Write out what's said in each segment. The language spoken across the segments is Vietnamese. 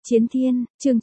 Chiến Thiên, chương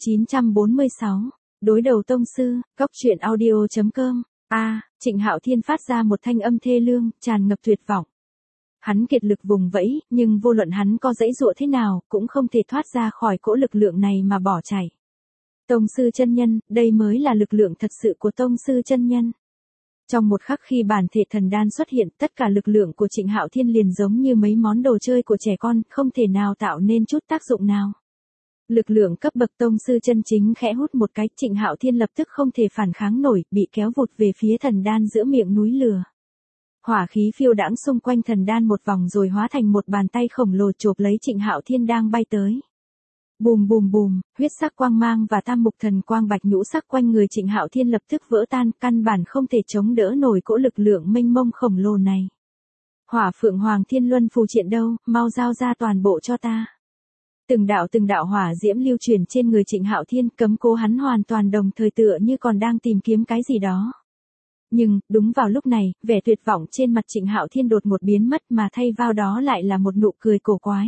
946. Đối đầu tông sư, Cóc truyện audio.com. Trịnh Hạo Thiên phát ra một thanh âm thê lương, tràn ngập tuyệt vọng. Hắn kiệt lực vùng vẫy, nhưng vô luận hắn có giãy giụa thế nào, cũng không thể thoát ra khỏi cỗ lực lượng này mà bỏ chạy. Tông sư chân nhân, đây mới là lực lượng thật sự của tông sư chân nhân. Trong một khắc khi bản thể thần đan xuất hiện, tất cả lực lượng của Trịnh Hạo Thiên liền giống như mấy món đồ chơi của trẻ con, không thể nào tạo nên chút tác dụng nào. Lực lượng cấp bậc tông sư chân chính khẽ hút một cái, Trịnh Hạo Thiên lập tức không thể phản kháng nổi, bị kéo vụt về phía thần đan giữa miệng núi lửa. Hỏa khí phiêu đãng xung quanh thần đan một vòng rồi hóa thành một bàn tay khổng lồ chộp lấy Trịnh Hạo Thiên đang bay tới. Bùm bùm bùm, huyết sắc quang mang và tam mục thần quang bạch nhũ sắc quanh người Trịnh Hạo Thiên lập tức vỡ tan, căn bản không thể chống đỡ nổi cỗ lực lượng mênh mông khổng lồ này. Hỏa Phượng Hoàng Thiên Luân phù triện đâu, mau giao ra toàn bộ cho ta. Từng đạo hỏa diễm lưu truyền trên người Trịnh Hạo Thiên, cấm cố hắn hoàn toàn đồng thời tựa như còn đang tìm kiếm cái gì đó. Nhưng, đúng vào lúc này, vẻ tuyệt vọng trên mặt Trịnh Hạo Thiên đột ngột biến mất mà thay vào đó lại là một nụ cười cổ quái.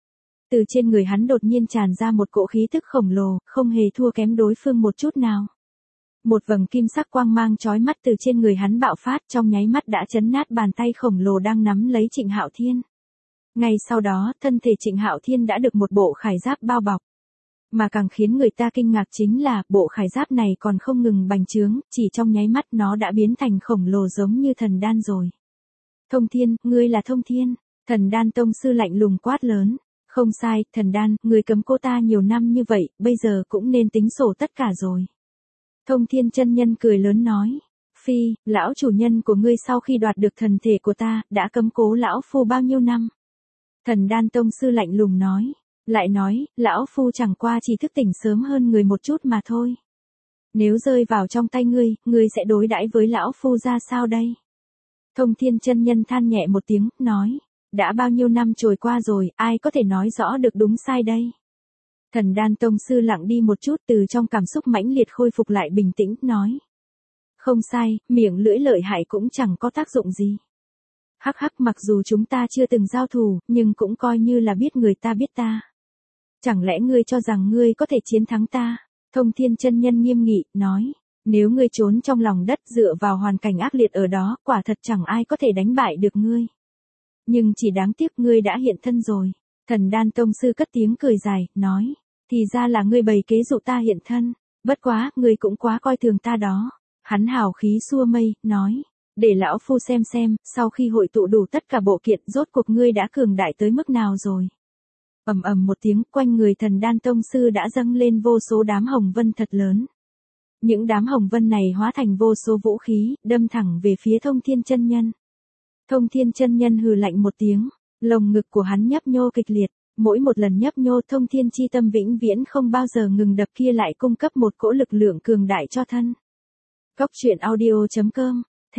Từ trên người hắn đột nhiên tràn ra một cỗ khí tức khổng lồ, không hề thua kém đối phương một chút nào. Một vầng kim sắc quang mang chói mắt từ trên người hắn bạo phát, trong nháy mắt đã chấn nát bàn tay khổng lồ đang nắm lấy Trịnh Hạo Thiên. Ngay sau đó, thân thể Trịnh Hạo Thiên đã được một bộ khải giáp bao bọc. Mà càng khiến người ta kinh ngạc chính là, bộ khải giáp này còn không ngừng bành trướng, chỉ trong nháy mắt nó đã biến thành khổng lồ giống như thần đan rồi. Thông Thiên, ngươi là Thông Thiên. Thần đan tông sư lạnh lùng quát lớn. Không sai, thần đan, ngươi cấm cô ta nhiều năm như vậy, bây giờ cũng nên tính sổ tất cả rồi. Thông Thiên chân nhân cười lớn nói. Phi, lão chủ nhân của ngươi sau khi đoạt được thần thể của ta, đã cấm cố lão phu bao nhiêu năm? Thần đan tông sư lạnh lùng nói. Lại nói, lão phu chẳng qua chỉ thức tỉnh sớm hơn người một chút mà thôi. Nếu rơi vào trong tay ngươi sẽ đối đãi với lão phu ra sao đây? Thông Thiên chân nhân than nhẹ một tiếng, nói. Đã bao nhiêu năm trôi qua rồi, ai có thể nói rõ được đúng sai đây? Thần đan tông sư lặng đi một chút, từ trong cảm xúc mãnh liệt khôi phục lại bình tĩnh, nói. Không sai, miệng lưỡi lợi hại cũng chẳng có tác dụng gì. Hắc hắc, mặc dù chúng ta chưa từng giao thủ, nhưng cũng coi như là biết người ta biết ta. Chẳng lẽ ngươi cho rằng ngươi có thể chiến thắng ta? Thông Thiên chân nhân nghiêm nghị, nói. Nếu ngươi trốn trong lòng đất dựa vào hoàn cảnh ác liệt ở đó, quả thật chẳng ai có thể đánh bại được ngươi. Nhưng chỉ đáng tiếc ngươi đã hiện thân rồi. Thần đan tông sư cất tiếng cười dài, nói. Thì ra là ngươi bày kế dụ ta hiện thân. Bất quá, ngươi cũng quá coi thường ta đó. Hắn hào khí xua mây, nói. Để lão phu xem, sau khi hội tụ đủ tất cả bộ kiện, rốt cuộc ngươi đã cường đại tới mức nào rồi. Ầm ầm một tiếng, quanh người thần đan tông sư đã dâng lên vô số đám hồng vân thật lớn. Những đám hồng vân này hóa thành vô số vũ khí, đâm thẳng về phía Thông Thiên chân nhân. Thông Thiên chân nhân hừ lạnh một tiếng, lồng ngực của hắn nhấp nhô kịch liệt, mỗi một lần nhấp nhô Thông Thiên chi tâm vĩnh viễn không bao giờ ngừng đập kia lại cung cấp một cỗ lực lượng cường đại cho thân. Cóc truyện audio.com.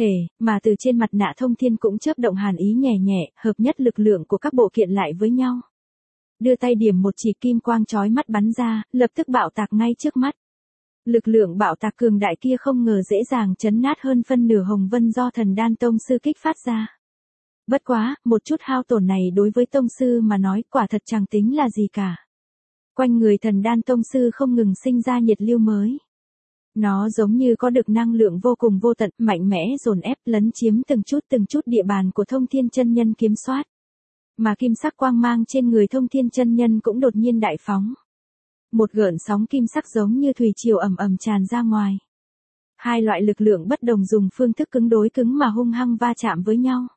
Mà từ trên mặt nạ Thông Thiên cũng chớp động hàn ý nhẹ nhẹ, hợp nhất lực lượng của các bộ kiện lại với nhau. Đưa tay điểm một chỉ kim quang chói mắt bắn ra, lập tức bạo tạc ngay trước mắt. Lực lượng bạo tạc cường đại kia không ngờ dễ dàng chấn nát hơn phân nửa hồng vân do thần đan tông sư kích phát ra. Bất quá, một chút hao tổn này đối với tông sư mà nói quả thật chẳng tính là gì cả. Quanh người thần đan tông sư không ngừng sinh ra nhiệt lưu mới. Nó giống như có được năng lượng vô cùng vô tận, mạnh mẽ dồn ép lấn chiếm từng chút địa bàn của Thông Thiên chân nhân kiểm soát. Mà kim sắc quang mang trên người Thông Thiên chân nhân cũng đột nhiên đại phóng. Một gợn sóng kim sắc giống như thủy triều ầm ầm tràn ra ngoài. Hai loại lực lượng bất đồng dùng phương thức cứng đối cứng mà hung hăng va chạm với nhau.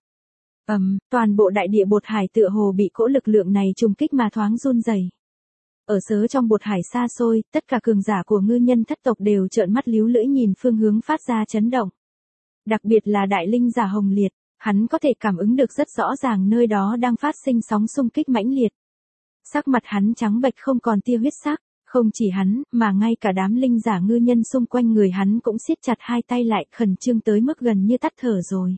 Toàn bộ đại địa bột hải tựa hồ bị cỗ lực lượng này trùng kích mà thoáng run rẩy. Ở sớ trong bột hải xa xôi, tất cả cường giả của ngư nhân thất tộc đều trợn mắt líu lưỡi nhìn phương hướng phát ra chấn động. Đặc biệt là đại linh giả Hồng Liệt, hắn có thể cảm ứng được rất rõ ràng nơi đó đang phát sinh sóng xung kích mãnh liệt. Sắc mặt hắn trắng bệch không còn tia huyết sắc, không chỉ hắn, mà ngay cả đám linh giả ngư nhân xung quanh người hắn cũng siết chặt hai tay lại, khẩn trương tới mức gần như tắt thở rồi.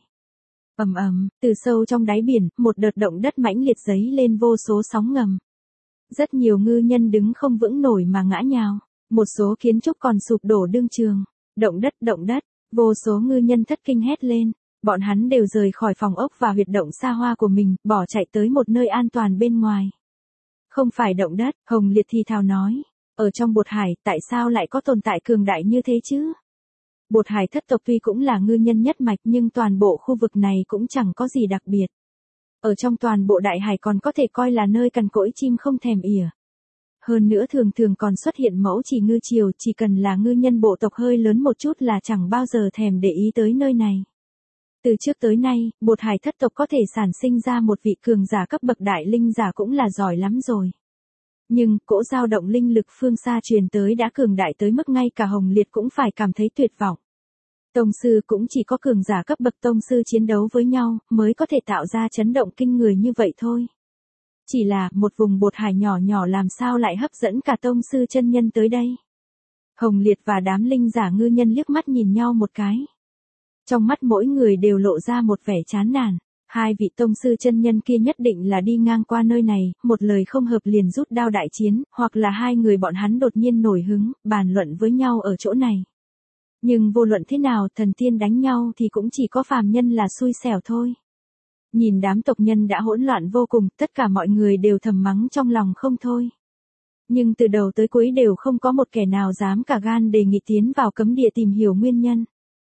Từ sâu trong đáy biển, một đợt động đất mãnh liệt dấy lên vô số sóng ngầm. Rất nhiều ngư nhân đứng không vững nổi mà ngã nhào, một số kiến trúc còn sụp đổ đương trường. Động đất, vô số ngư nhân thất kinh hét lên, bọn hắn đều rời khỏi phòng ốc và huyệt động xa hoa của mình, bỏ chạy tới một nơi an toàn bên ngoài. Không phải động đất, Hồng Liệt thì thào nói, Ở trong bột hải, tại sao lại có tồn tại cường đại như thế chứ? Bột hải thất tộc tuy cũng là ngư nhân nhất mạch nhưng toàn bộ khu vực này cũng chẳng có gì đặc biệt. Ở trong toàn bộ đại hải còn có thể coi là nơi cằn cỗi chim không thèm ỉa. Hơn nữa thường thường còn xuất hiện mẫu chỉ ngư triều, chỉ cần là ngư nhân bộ tộc hơi lớn một chút là chẳng bao giờ thèm để ý tới nơi này. Từ trước tới nay, bột hải thất tộc có thể sản sinh ra một vị cường giả cấp bậc đại linh giả cũng là giỏi lắm rồi. Nhưng, cỗ dao động linh lực phương xa truyền tới đã cường đại tới mức ngay cả Hồng Liệt cũng phải cảm thấy tuyệt vọng. Tông sư cũng chỉ có cường giả cấp bậc tông sư chiến đấu với nhau, mới có thể tạo ra chấn động kinh người như vậy thôi. Chỉ là, một vùng bột hải nhỏ nhỏ làm sao lại hấp dẫn cả tông sư chân nhân tới đây. Hồng Liệt và đám linh giả ngư nhân liếc mắt nhìn nhau một cái. Trong mắt mỗi người đều lộ ra một vẻ chán nản. Hai vị tông sư chân nhân kia nhất định là đi ngang qua nơi này, một lời không hợp liền rút đao đại chiến, hoặc là hai người bọn hắn đột nhiên nổi hứng, bàn luận với nhau ở chỗ này. Nhưng vô luận thế nào, thần tiên đánh nhau thì cũng chỉ có phàm nhân là xui xẻo thôi. Nhìn đám tộc nhân đã hỗn loạn vô cùng, tất cả mọi người đều thầm mắng trong lòng không thôi. Nhưng từ đầu tới cuối đều không có một kẻ nào dám cả gan đề nghị tiến vào cấm địa tìm hiểu nguyên nhân.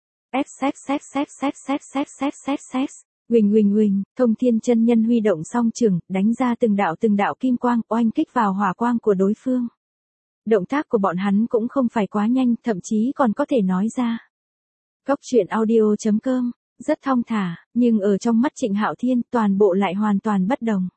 Huỳnh, Thông Thiên chân nhân huy động song trường, đánh ra từng đạo kim quang, oanh kích vào hỏa quang của đối phương. Động tác của bọn hắn cũng không phải quá nhanh, thậm chí còn có thể nói ra. Cốc truyện audio.com, rất thong thả, nhưng ở trong mắt Trịnh Hạo Thiên, toàn bộ lại hoàn toàn bất đồng.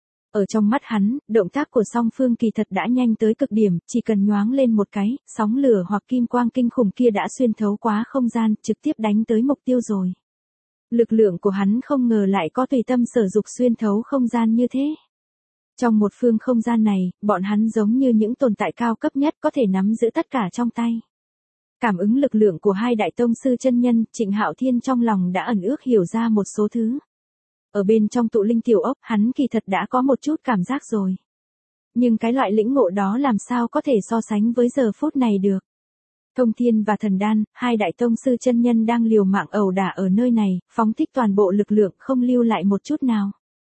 Ở trong mắt hắn, động tác của song phương kỳ thật đã nhanh tới cực điểm, chỉ cần nhoáng lên một cái, sóng lửa hoặc kim quang kinh khủng kia đã xuyên thấu quá không gian, trực tiếp đánh tới mục tiêu rồi. Lực lượng của hắn không ngờ lại có tùy tâm sở dục xuyên thấu không gian như thế. Trong một phương không gian này, bọn hắn giống như những tồn tại cao cấp nhất có thể nắm giữ tất cả trong tay. Cảm ứng lực lượng của hai đại tông sư chân nhân, Trịnh Hạo Thiên trong lòng đã ẩn ước hiểu ra một số thứ. Ở bên trong tụ linh tiểu ốc, hắn kỳ thật đã có một chút cảm giác rồi. Nhưng cái loại lĩnh ngộ đó làm sao có thể so sánh với giờ phút này được. Thông Thiên và Thần Đan, hai đại tông sư chân nhân đang liều mạng ẩu đả ở nơi này, phóng thích toàn bộ lực lượng không lưu lại một chút nào.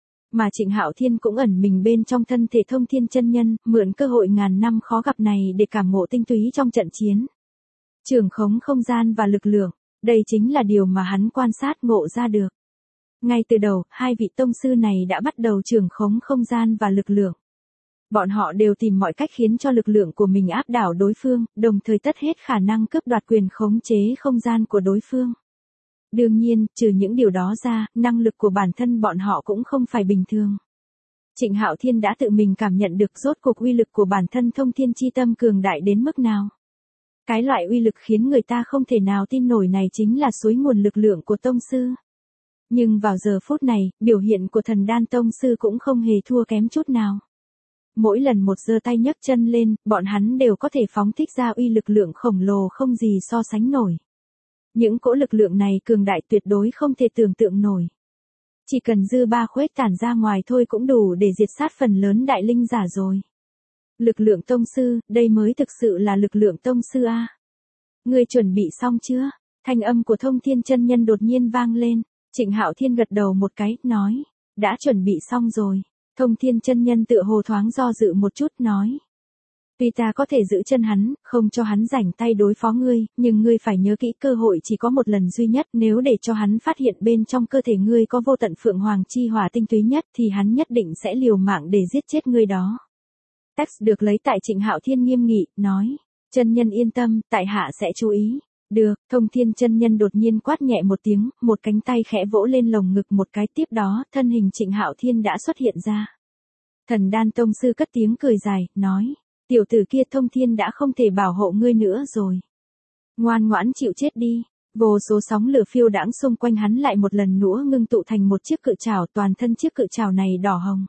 Mà Trịnh Hạo Thiên cũng ẩn mình bên trong thân thể Thông Thiên chân nhân, mượn cơ hội ngàn năm khó gặp này để cảm ngộ tinh túy trong trận chiến. Trường khống không gian và lực lượng, đây chính là điều mà hắn quan sát ngộ ra được. Ngay từ đầu, hai vị tông sư này đã bắt đầu trường khống không gian và lực lượng. Bọn họ đều tìm mọi cách khiến cho lực lượng của mình áp đảo đối phương, đồng thời tất hết khả năng cướp đoạt quyền khống chế không gian của đối phương. Đương nhiên, trừ những điều đó ra, năng lực của bản thân bọn họ cũng không phải bình thường. Trịnh Hạo Thiên đã tự mình cảm nhận được rốt cuộc uy lực của bản thân Thông Thiên chi tâm cường đại đến mức nào. Cái loại uy lực khiến người ta không thể nào tin nổi này chính là suối nguồn lực lượng của tông sư. Nhưng vào giờ phút này, biểu hiện của Thần Đan tông sư cũng không hề thua kém chút nào. Mỗi lần một giơ tay nhấc chân lên, bọn hắn đều có thể phóng thích ra uy lực lượng khổng lồ không gì so sánh nổi. Những cỗ lực lượng này cường đại tuyệt đối không thể tưởng tượng nổi. Chỉ cần dư ba khuếch tản ra ngoài thôi cũng đủ để diệt sát phần lớn đại linh giả rồi. Lực lượng tông sư, đây mới thực sự là lực lượng tông sư a. Ngươi chuẩn bị xong chưa? Thanh âm của Thông Thiên chân nhân đột nhiên vang lên. Trịnh Hạo Thiên gật đầu một cái, nói, đã chuẩn bị xong rồi. Thông Thiên chân nhân tựa hồ thoáng do dự một chút, nói, tuy ta có thể giữ chân hắn, không cho hắn rảnh tay đối phó ngươi, nhưng ngươi phải nhớ kỹ cơ hội chỉ có một lần duy nhất, nếu để cho hắn phát hiện bên trong cơ thể ngươi có vô tận phượng hoàng chi hỏa tinh túy nhất thì hắn nhất định sẽ liều mạng để giết chết ngươi đó. Text được lấy tại Trịnh Hạo Thiên nghiêm nghị, nói, chân nhân yên tâm, tại hạ sẽ chú ý. Được, Thông Thiên chân nhân đột nhiên quát nhẹ một tiếng, một cánh tay khẽ vỗ lên lồng ngực một cái, tiếp đó, thân hình Trịnh Hạo Thiên đã xuất hiện ra. Thần Đan tông sư cất tiếng cười dài, nói, tiểu tử kia Thông Thiên đã không thể bảo hộ ngươi nữa rồi. Ngoan ngoãn chịu chết đi. Vô số sóng lửa phiêu đãng xung quanh hắn lại một lần nữa ngưng tụ thành một chiếc cự trảo, toàn thân chiếc cự trảo này đỏ hồng.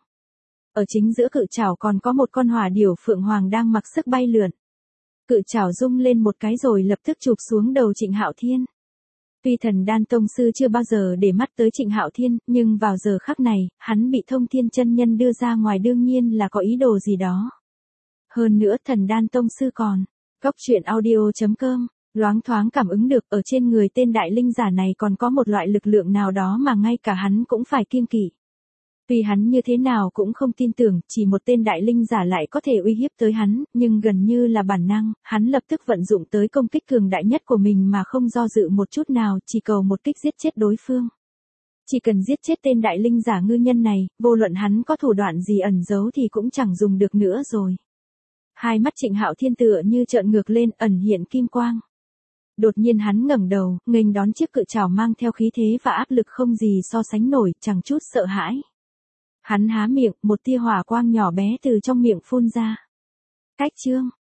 Ở chính giữa cự trảo còn có một con hỏa điểu phượng hoàng đang mặc sức bay lượn. Cự trảo rung lên một cái rồi lập tức chụp xuống đầu Trịnh Hạo Thiên. Tuy Thần Đan tông sư chưa bao giờ để mắt tới Trịnh Hạo Thiên, nhưng vào giờ khắc này, hắn bị Thông Thiên chân nhân đưa ra ngoài đương nhiên là có ý đồ gì đó. Hơn nữa Thần Đan tông sư còn, Cốc truyện audio.com, loáng thoáng cảm ứng được ở trên người tên đại linh giả này còn có một loại lực lượng nào đó mà ngay cả hắn cũng phải kiêng kỵ. Tuy hắn như thế nào cũng không tin tưởng, chỉ một tên đại linh giả lại có thể uy hiếp tới hắn, nhưng gần như là bản năng, hắn lập tức vận dụng tới công kích cường đại nhất của mình mà không do dự một chút nào, chỉ cầu một kích giết chết đối phương. Chỉ cần giết chết tên đại linh giả ngư nhân này, vô luận hắn có thủ đoạn gì ẩn giấu thì cũng chẳng dùng được nữa rồi. Hai mắt Trịnh Hạo Thiên tựa như trợn ngược lên, ẩn hiện kim quang. Đột nhiên hắn ngẩng đầu, nghênh đón chiếc cự trảo mang theo khí thế và áp lực không gì so sánh nổi, chẳng chút sợ hãi. Hắn há miệng, một tia hỏa quang nhỏ bé từ trong miệng phun ra. Cách chương